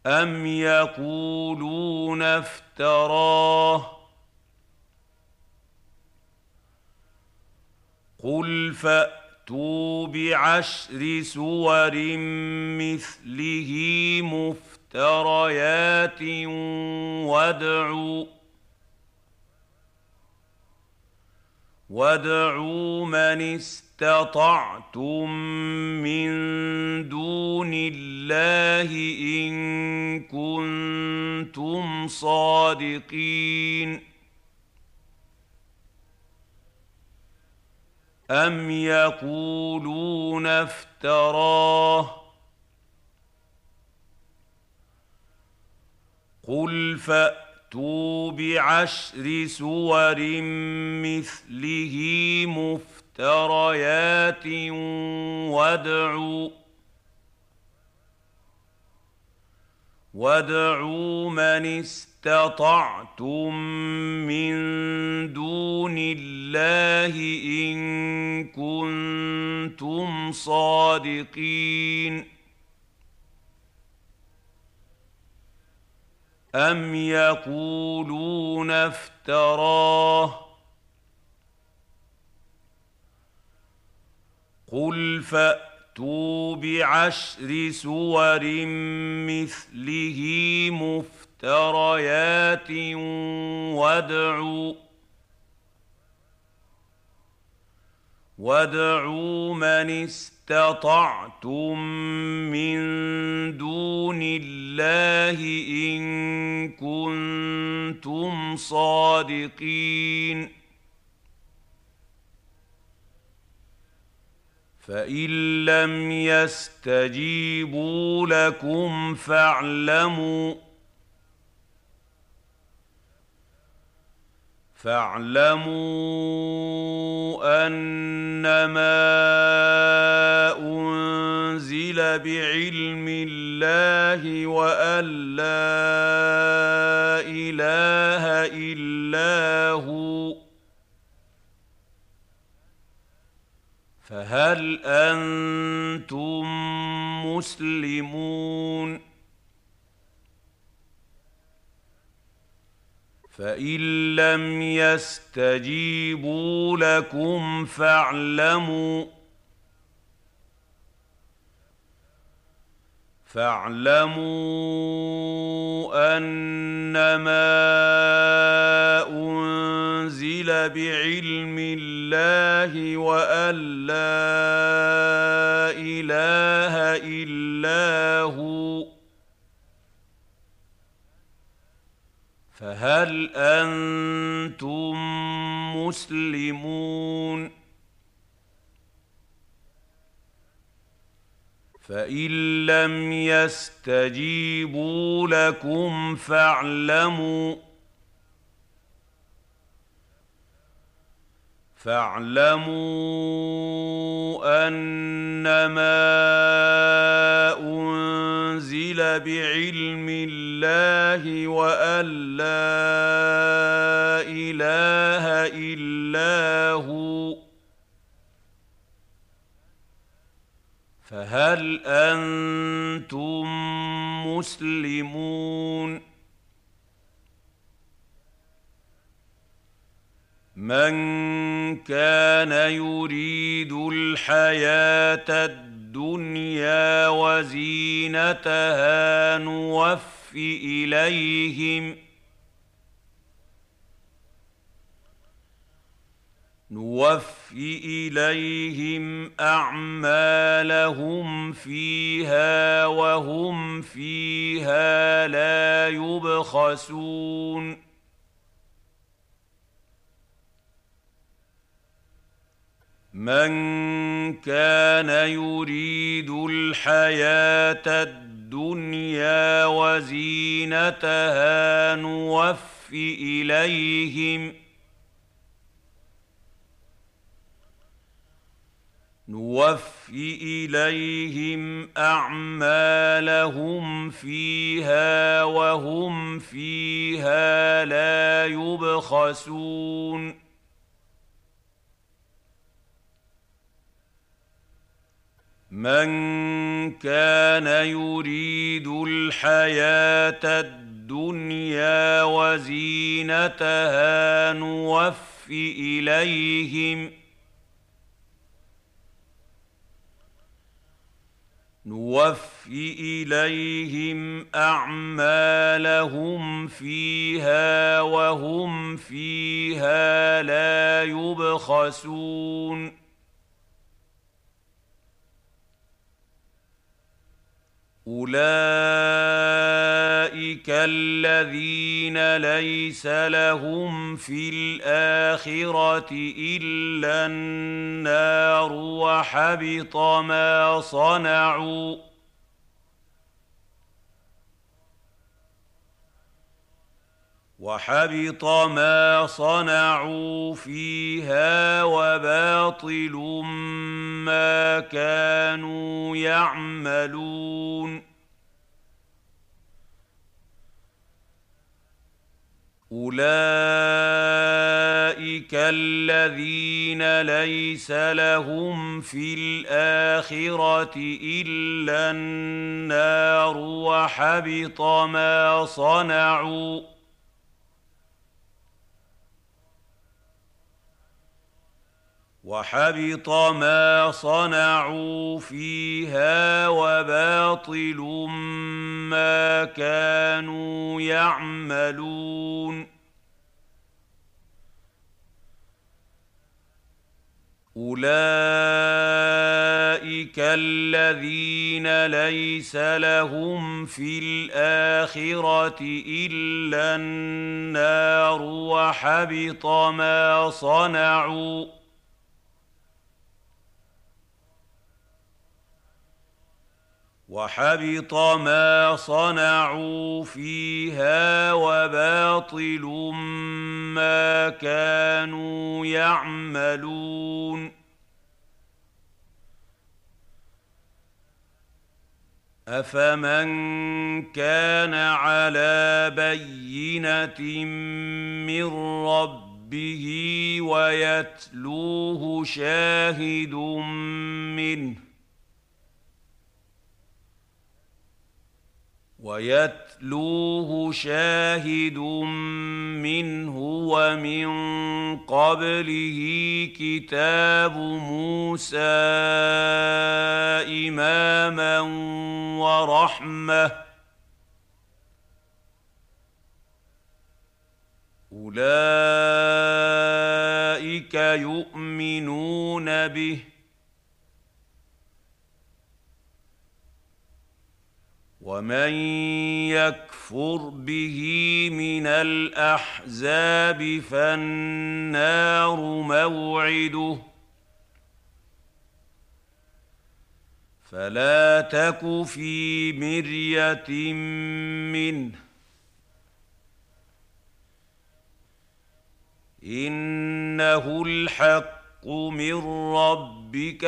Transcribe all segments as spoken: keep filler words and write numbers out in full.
أَمْ يَقُولُونَ افْتَرَاهُ قُلْ فَأْتُوا بِعَشْرِ سُوَرٍ مِّثْلِهِ مُفْتَرَيَاتٍ وَادْعُوا وَادْعُوا مَنِ اسْتَطَعْتُم مِّن دُونِ اللَّهِ إِن كُنتُمْ صَادِقِينَ أَمْ يَقُولُونَ افْتَرَاهُ قُلْ فَأْتُوا بِعَشْرِ سُوَرٍ مِّثْلِهِ مُفْتَرَيَاتٍ وَادْعُوا وَادْعُوا مَنِ اسْتَطَعْتُم مِّن دُونِ اللَّهِ إِن كُنتُمْ صَادِقِينَ أَمْ يَقُولُونَ افْتَرَاهُ قُلْ فَأْتُوا بِعَشْرِ سُوَرٍ مِّثْلِهِ مُفْتَرَيَاتٍ وَادْعُوا وَادْعُوا مَنِ اسْتَطَعْتُم مِّن دُونِ اللَّهِ إِن كُنتُمْ صَادِقِينَ فَإِن لَّمْ يَسْتَجِيبُوا لَكُمْ فَاعْلَمُوا فَاعْلَمُوا أَنَّمَا أُنزِلَ بِعِلْمِ اللَّهِ وَأَن لَّا إِلَٰهَ إِلَّا هُوَ فَهَلْ أَنتُم مُّسْلِمُونَ فَإِن لَّمْ يَسْتَجِيبُوا لَكُمْ فَاعْلَمُوا فَاعْلَمُوا أَنَّمَا أُنزِلَ بِعِلْمِ اللَّهِ وَأَن لَّا إِلَٰهَ إِلَّا هُوَ فَهَلْ أَنتُم مُّسْلِمُونَ فَإِن لَّمْ يَسْتَجِيبُوا لَكُمْ فَاعْلَمُوا فَاعْلَمُوا أَنَّمَا أُنزِلَ بِعِلْمِ اللَّهِ وَأَن لَّا إِلَٰهَ إِلَّا هُوَ فَهَلْ أَنتُم مُّسْلِمُونَ مَن كَانَ يُرِيدُ الْحَيَاةَ الدُّنْيَا وَزِينَتَهَا نُوَفِّ إِلَيْهِمْ نُوَفِّ إِلَيْهِمْ أَعْمَالَهُمْ فِيهَا وَهُمْ فِيهَا لَا يُبْخَسُونَ مَن كَانَ يُرِيدُ الْحَيَاةَ الدُّنْيَا وَزِينَتَهَا نُوَفِّ إِلَيْهِمْ نُوَفِّ إِلَيْهِمْ أَعْمَالَهُمْ فِيهَا وَهُمْ فِيهَا لَا يُبْخَسُونَ من كان يريد الحياة الدنيا وزينتها نوف إليهم نوف إليهم أعمالهم فيها وهم فيها لا يبخسون أولئك الذين ليس لهم في الآخرة إلا النار وحبط ما صنعوا وحبط ما صنعوا فيها وباطل ما كانوا يعملون أولئك الذين ليس لهم في الآخرة إلا النار وحبط ما صنعوا وحبط ما صنعوا فيها وباطل ما كانوا يعملون أولئك الذين ليس لهم في الآخرة إلا النار وحبط ما صنعوا وحبط ما صنعوا فيها وباطل ما كانوا يعملون أفمن كان على بينة من ربه ويتلوه شاهد منه ويتلوه شاهد منه ومن قبله كتاب موسى إماما ورحمة أولئك يؤمنون به ومن يكفر به من الأحزاب فالنار موعده فلا تك في مرية منه إنه الحق من ربك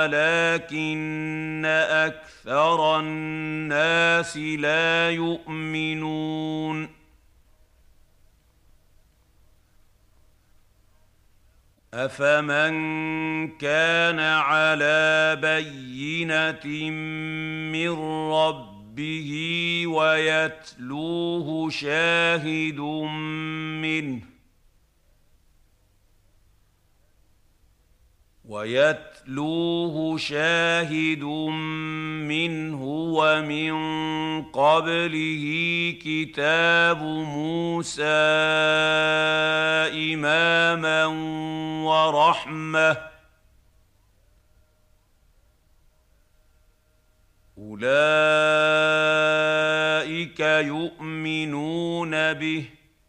ولكن أكثر الناس لا يؤمنون أفمن كان على بينة من ربه ويتلوه شاهد منه ويتلوه شاهد منه ومن قبله كتاب موسى إماما ورحمة أولئك يؤمنون به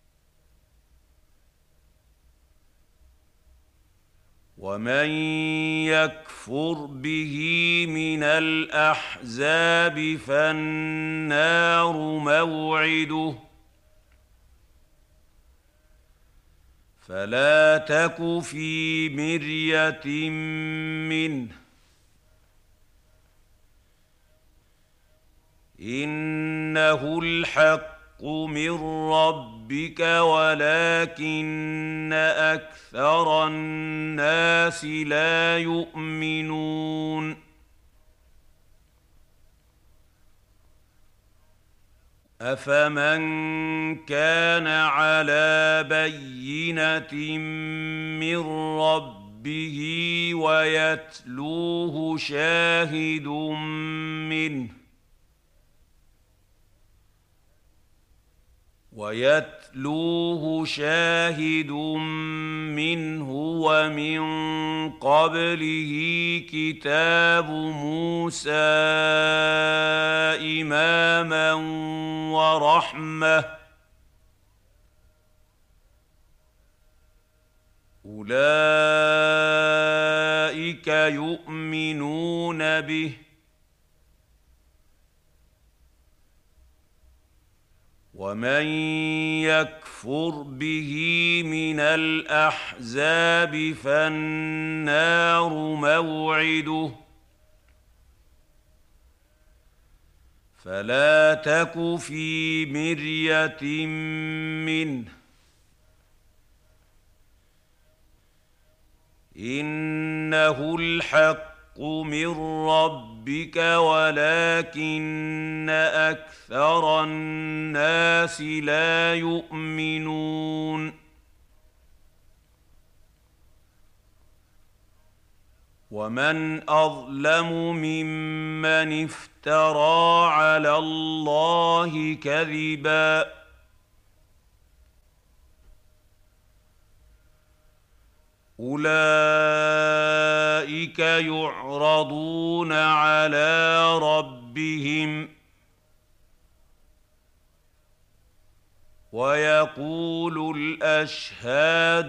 ومن يكفر به من الأحزاب فالنار موعده فلا تك في مرية منه إنه الحق من ربك ولكن أكثر الناس لا يؤمنون أفمن كان على بينة من ربه ويتلوه شاهد منه ويتلوه شاهد منه ومن قبله كتاب موسى إماما ورحمة أولئك يؤمنون به ومن يكفر به من الأحزاب فالنار موعده فلا تك في مرية منه إنه الحق من ربك ولكن أكثر الناس لا يؤمنون ومن أظلم ممن افترى على الله كذبا أولئك يعرضون على ربهم ويقول الأشهاد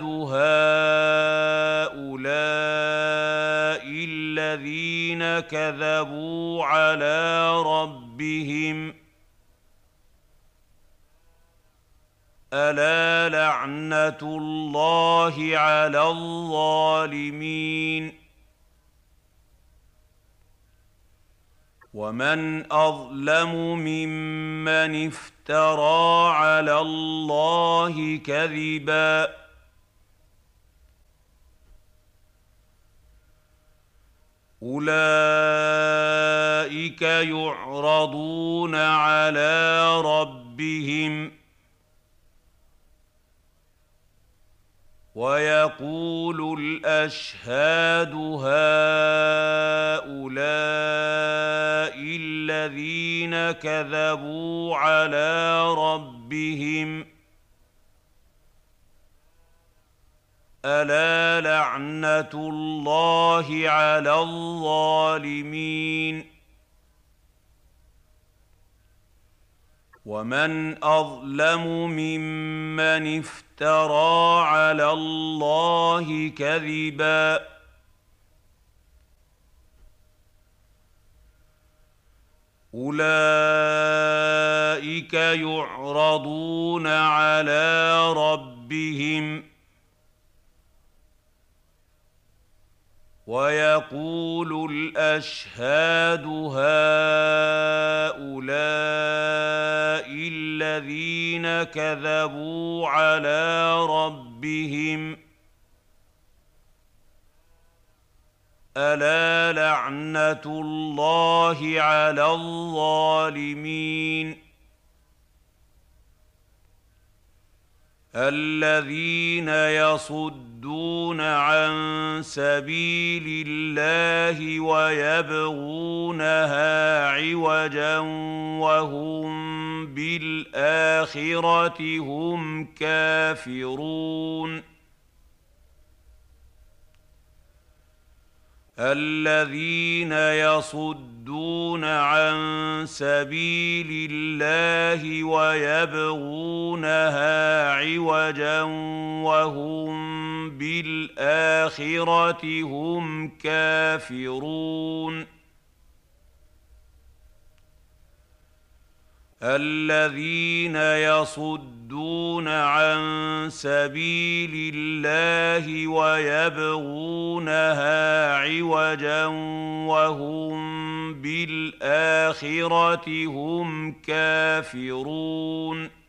هؤلاء الذين كذبوا على ربهم ألا لعنة الله على الظالمين ومن أظلم ممن افترى على الله كذبا أولئك يعرضون على ربهم ويقول الأشهاد هؤلاء الذين كذبوا على ربهم ألا لعنة الله على الظالمين ومن أظلم ممن افترى على الله كذبا أولئك يعرضون على ربهم ويقول الأشهاد هؤلاء الذين كذبوا على ربهم ألا لعنة الله على الظالمين الذين يصدون عن سبيل الله ويبغونها عوجا وهم بالآخرة هم كافرون الذين يصدون عن سبيل الله ويبغونها عوجا وهم بالآخرة هم كافرون الذين يصدون عن سبيل الله ويبغونها عوجا وهم بالآخرة هم كافرون